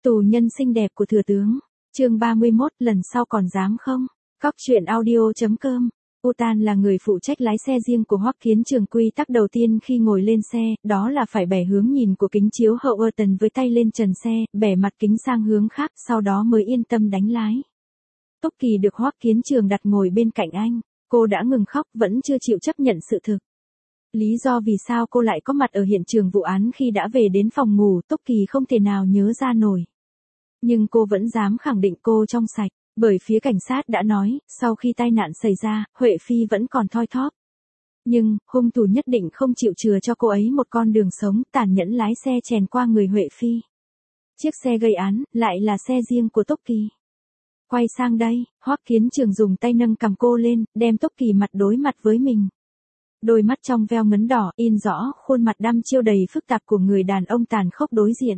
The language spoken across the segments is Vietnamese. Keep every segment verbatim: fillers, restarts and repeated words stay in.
Tù nhân xinh đẹp của thừa tướng. Chương ba mươi mốt, lần sau còn dám không? Cóc truyện audio.com. Utan là người phụ trách lái xe riêng của Hoắc Kiến Trường. Quy tắc đầu tiên khi ngồi lên xe, đó là phải bẻ hướng nhìn của kính chiếu hậu Urton với tay lên trần xe, bẻ mặt kính sang hướng khác, sau đó mới yên tâm đánh lái. Tốc Kỳ được Hoắc Kiến Trường đặt ngồi bên cạnh anh, cô đã ngừng khóc, vẫn chưa chịu chấp nhận sự thực. Lý do vì sao cô lại có mặt ở hiện trường vụ án khi đã về đến phòng ngủ, Tốc Kỳ không thể nào nhớ ra nổi. Nhưng cô vẫn dám khẳng định cô trong sạch, bởi phía cảnh sát đã nói, sau khi tai nạn xảy ra, Huệ Phi vẫn còn thoi thóp. Nhưng, hung thủ nhất định không chịu chừa cho cô ấy một con đường sống, tàn nhẫn lái xe chèn qua người Huệ Phi. Chiếc xe gây án, lại là xe riêng của Tốc Kỳ. Quay sang đây, Hoắc Kiến Trường dùng tay nâng cằm cô lên, đem Tốc Kỳ mặt đối mặt với mình. Đôi mắt trong veo ngấn đỏ, in rõ, khuôn mặt đăm chiêu đầy phức tạp của người đàn ông tàn khốc đối diện.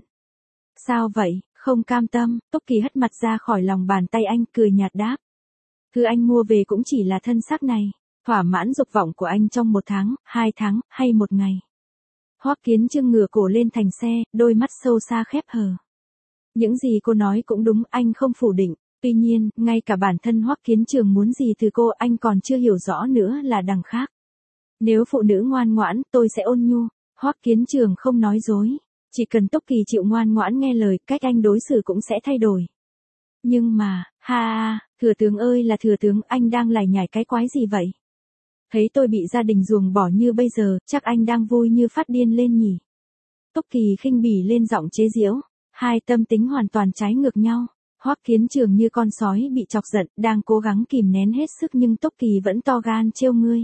Sao vậy, không cam tâm? Tốc Kỳ hất mặt ra khỏi lòng bàn tay anh, cười nhạt đáp. Thứ anh mua về cũng chỉ là thân xác này, thỏa mãn dục vọng của anh trong một tháng, hai tháng, hay một ngày. Hoắc Kiến Trường ngửa cổ lên thành xe, đôi mắt sâu xa khép hờ. Những gì cô nói cũng đúng, anh không phủ định. Tuy nhiên, ngay cả bản thân Hoắc Kiến Trường muốn gì từ cô anh còn chưa hiểu rõ nữa là đằng khác. Nếu phụ nữ ngoan ngoãn, tôi sẽ ôn nhu. Hoắc Kiến Trường không nói dối. Chỉ cần Tốc Kỳ chịu ngoan ngoãn nghe lời, cách anh đối xử cũng sẽ thay đổi. Nhưng mà, ha ha, thừa tướng ơi là thừa tướng, anh đang lải nhải cái quái gì vậy? Thấy tôi bị gia đình ruồng bỏ như bây giờ, chắc anh đang vui như phát điên lên nhỉ? Tốc Kỳ khinh bỉ lên giọng chế giễu. Hai tâm tính hoàn toàn trái ngược nhau. Hoắc Kiến Trường như con sói bị chọc giận, đang cố gắng kìm nén hết sức nhưng Tốc Kỳ vẫn to gan trêu ngươi.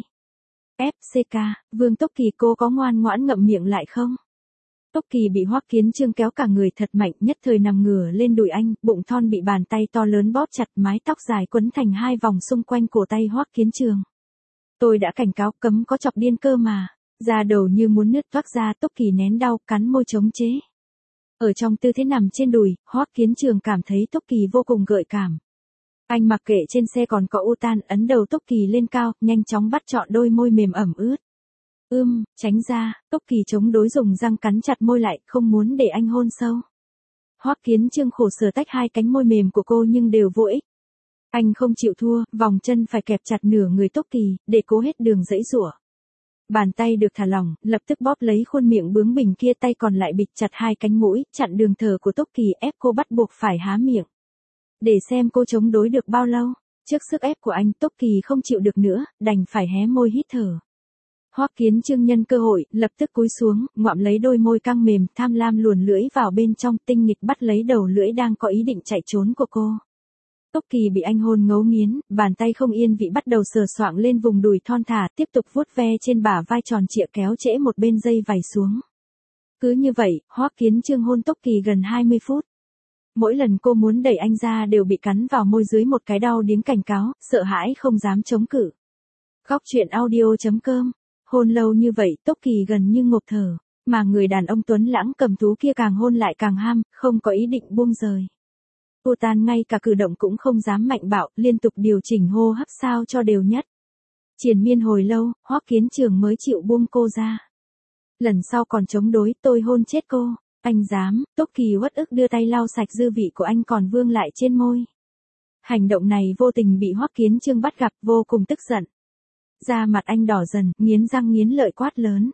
ép xê ca, Vương Tốc Kỳ, cô có ngoan ngoãn ngậm miệng lại không? Tốc Kỳ bị Hoắc Kiến Trường kéo cả người thật mạnh, nhất thời nằm ngửa lên đùi anh, bụng thon bị bàn tay to lớn bóp chặt, mái tóc dài quấn thành hai vòng xung quanh cổ tay Hoắc Kiến Trường. Tôi đã cảnh cáo cấm có chọc điên cơ mà. Da đầu như muốn nứt toác ra, Tốc Kỳ nén đau, cắn môi chống chế. Ở trong tư thế nằm trên đùi, Hoắc Kiến Trường cảm thấy Tốc Kỳ vô cùng gợi cảm. Anh mặc kệ trên xe còn có Utan, ấn đầu Tốc Kỳ lên cao, nhanh chóng bắt trọn đôi môi mềm ẩm ướt. Ưm, tránh ra, Tốc Kỳ chống đối dùng răng cắn chặt môi lại, không muốn để anh hôn sâu. Hoắc Kiến Trường khổ sở tách hai cánh môi mềm của cô nhưng đều vô ích. Anh không chịu thua, vòng chân phải kẹp chặt nửa người Tốc Kỳ, để cố hết đường giãy giụa. Bàn tay được thả lỏng, lập tức bóp lấy khuôn miệng bướng bỉnh kia, tay còn lại bịt chặt hai cánh mũi, chặn đường thở của Tốc Kỳ, ép cô bắt buộc phải há miệng. Để xem cô chống đối được bao lâu. Trước sức ép của anh, Tốc Kỳ không chịu được nữa, đành phải hé môi hít thở. Hoắc Kiến Trường nhân cơ hội, lập tức cúi xuống, ngoạm lấy đôi môi căng mềm, tham lam luồn lưỡi vào bên trong, tinh nghịch bắt lấy đầu lưỡi đang có ý định chạy trốn của cô. Tốc Kỳ bị anh hôn ngấu nghiến, bàn tay không yên vị bắt đầu sờ soạng lên vùng đùi thon thả, tiếp tục vuốt ve trên bả vai tròn trịa, kéo trễ một bên dây vải xuống. Cứ như vậy, Hoắc Kiến Trường hôn Tốc Kỳ gần hai mươi phút. Mỗi lần cô muốn đẩy anh ra đều bị cắn vào môi dưới một cái đau điếng cảnh cáo, sợ hãi không dám chống cự. Cóc truyện audio.com. Hôn lâu như vậy, Tốc Kỳ gần như ngộp thở, mà người đàn ông tuấn lãng cầm thú kia càng hôn lại càng ham, không có ý định buông rời. Utan ngay cả cử động cũng không dám mạnh bạo, liên tục điều chỉnh hô hấp sao cho đều nhất. Triền miên hồi lâu, Hoắc Kiến Trường mới chịu buông cô ra. Lần sau còn chống đối, tôi hôn chết cô. Anh dám? Tốc Kỳ uất ức đưa tay lau sạch dư vị của anh còn vương lại trên môi. Hành động này vô tình bị Hoắc Kiến Trường bắt gặp, vô cùng tức giận. Da mặt anh đỏ dần, nghiến răng nghiến lợi quát lớn.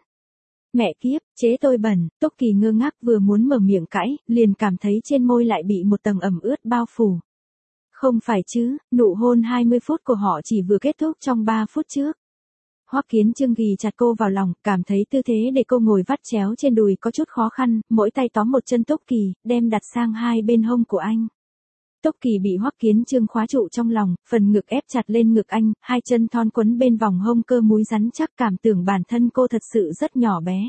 Mẹ kiếp, chế tôi bẩn. Tốc Kỳ ngơ ngác vừa muốn mở miệng cãi, liền cảm thấy trên môi lại bị một tầng ẩm ướt bao phủ. Không phải chứ, nụ hôn hai mươi phút của họ chỉ vừa kết thúc trong ba phút trước. Hoắc Kiến Trường ghì chặt cô vào lòng, cảm thấy tư thế để cô ngồi vắt chéo trên đùi có chút khó khăn, mỗi tay tóm một chân Tốc Kỳ, đem đặt sang hai bên hông của anh. Tốc Kỳ bị Hoắc Kiến Trường khóa trụ trong lòng, phần ngực ép chặt lên ngực anh, hai chân thon quấn bên vòng hông cơ múi rắn chắc, cảm tưởng bản thân cô thật sự rất nhỏ bé.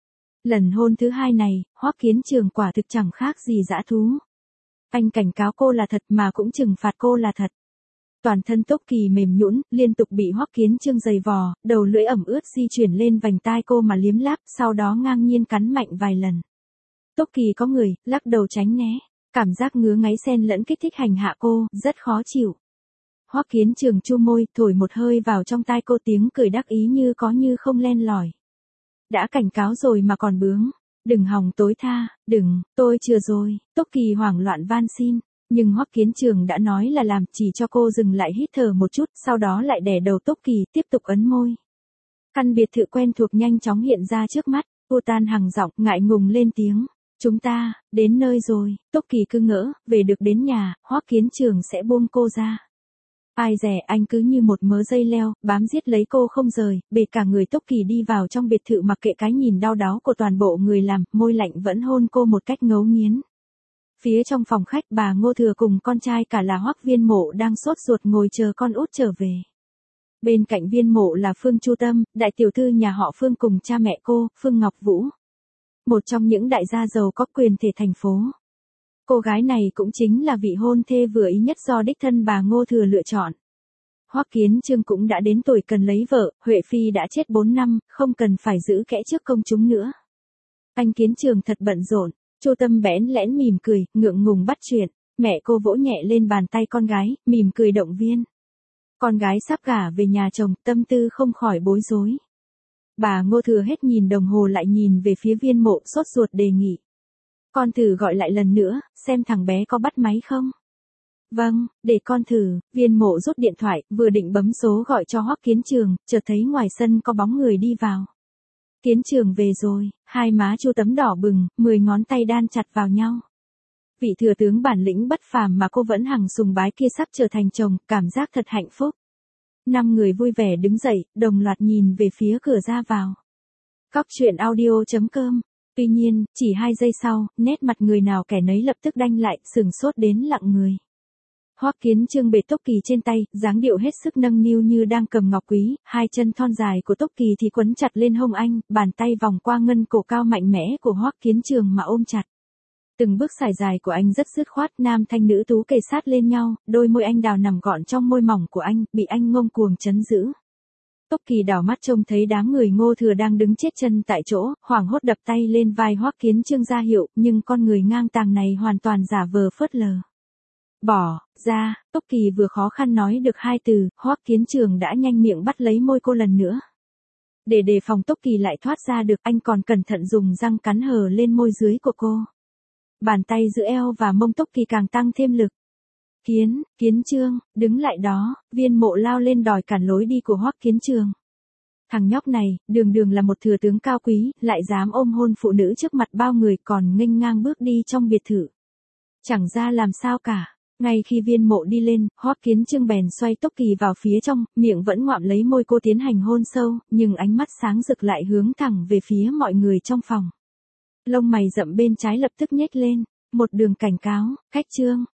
Lần hôn thứ hai này, Hoắc Kiến Trường quả thực chẳng khác gì dã thú. Anh cảnh cáo cô là thật mà cũng trừng phạt cô là thật. Toàn thân Tốc Kỳ mềm nhũn, liên tục bị Hoắc Kiến Trường giày vò, đầu lưỡi ẩm ướt di chuyển lên vành tai cô mà liếm láp, sau đó ngang nhiên cắn mạnh vài lần. Tốc Kỳ có người, lắc đầu tránh né. Cảm giác ngứa ngáy xen lẫn kích thích hành hạ cô, rất khó chịu. Hoắc Kiến Trường chu môi, thổi một hơi vào trong tai cô, tiếng cười đắc ý như có như không len lỏi. Đã cảnh cáo rồi mà còn bướng. Đừng hòng tối tha, đừng, tôi chưa rồi, Tốc Kỳ hoảng loạn van xin. Nhưng Hoắc Kiến Trường đã nói là làm, chỉ cho cô dừng lại hít thở một chút, sau đó lại đè đầu Tốc Kỳ, tiếp tục ấn môi. Căn biệt thự quen thuộc nhanh chóng hiện ra trước mắt, Cô Tan hằng giọng, ngại ngùng lên tiếng. Chúng ta, đến nơi rồi, Tốc Kỳ cứ ngỡ, về được đến nhà, Hoắc Kiến Trường sẽ buông cô ra. Ai dè anh cứ như một mớ dây leo, bám giết lấy cô không rời, bệt cả người Tốc Kỳ đi vào trong biệt thự mặc kệ cái nhìn đau đáu của toàn bộ người làm, môi lạnh vẫn hôn cô một cách ngấu nghiến. Phía trong phòng khách bà Ngô Thừa cùng con trai cả là Hoắc Viên Mộ đang sốt ruột ngồi chờ con út trở về. Bên cạnh Viên Mộ là Phương Chu Tâm, đại tiểu thư nhà họ Phương cùng cha mẹ cô, Phương Ngọc Vũ. Một trong những đại gia giàu có quyền thể thành phố. Cô gái này cũng chính là vị hôn thê vừa ý nhất do đích thân bà Ngô Thừa lựa chọn. Hoắc Kiến Chương cũng đã đến tuổi cần lấy vợ, Huệ Phi đã chết bốn năm, không cần phải giữ kẽ trước công chúng nữa. Anh Kiến Trường thật bận rộn, Chu Tâm bẽn lẽn mỉm cười, ngượng ngùng bắt chuyện, mẹ cô vỗ nhẹ lên bàn tay con gái, mỉm cười động viên. Con gái sắp gả về nhà chồng, tâm tư không khỏi bối rối. Bà Ngô Thừa hết nhìn đồng hồ lại nhìn về phía Viên Mộ sốt ruột đề nghị. Con thử gọi lại lần nữa, xem thằng bé có bắt máy không? Vâng, để con thử. Viên Mộ rút điện thoại, vừa định bấm số gọi cho Hoắc Kiến Trường, chợt thấy ngoài sân có bóng người đi vào. Kiến Trường về rồi, hai má Chu Tấm đỏ bừng, mười ngón tay đan chặt vào nhau. Vị thừa tướng bản lĩnh bất phàm mà cô vẫn hằng sùng bái kia sắp trở thành chồng, cảm giác thật hạnh phúc. Năm người vui vẻ đứng dậy, đồng loạt nhìn về phía cửa ra vào. Cóc truyện audio chấm com. Tuy nhiên, chỉ hai giây sau, nét mặt người nào kẻ nấy lập tức đanh lại, sừng sốt đến lặng người. Hoắc Kiến Chương bệt Tốc Kỳ trên tay, dáng điệu hết sức nâng niu như đang cầm ngọc quý, hai chân thon dài của Tốc Kỳ thì quấn chặt lên hông anh, bàn tay vòng qua ngân cổ cao mạnh mẽ của Hoắc Kiến Trường mà ôm chặt. Từng bước sải dài của anh rất dứt khoát, nam thanh nữ tú kề sát lên nhau, đôi môi anh đào nằm gọn trong môi mỏng của anh, bị anh ngông cuồng trấn giữ. Tốc Kỳ đảo mắt trông thấy đám người Ngô Thừa đang đứng chết chân tại chỗ, hoảng hốt đập tay lên vai Hoắc Kiến Chương ra hiệu, nhưng con người ngang tàng này hoàn toàn giả vờ phớt lờ. Bỏ ra, Tốc Kỳ vừa khó khăn nói được hai từ, Hoắc Kiến Trường đã nhanh miệng bắt lấy môi cô lần nữa. Để đề phòng Tốc Kỳ lại thoát ra được, anh còn cẩn thận dùng răng cắn hờ lên môi dưới của cô. Bàn tay giữ eo và mông Tốc Kỳ càng tăng thêm lực. Kiến, Kiến Chương, đứng lại đó, Viên Mộ lao lên đòi cản lối đi của Hoắc Kiến Trường. Thằng nhóc này, đường đường là một thừa tướng cao quý, lại dám ôm hôn phụ nữ trước mặt bao người, còn nghênh ngang bước đi trong biệt thự. Chẳng ra làm sao cả. Ngay khi Viên Mộ đi lên, Hoắc Kiến Chương bèn xoay Tốc Kỳ vào phía trong, miệng vẫn ngoạm lấy môi cô tiến hành hôn sâu, nhưng ánh mắt sáng rực lại hướng thẳng về phía mọi người trong phòng. Lông mày rậm bên trái lập tức nhếch lên, một đường cảnh cáo, Khách Chương,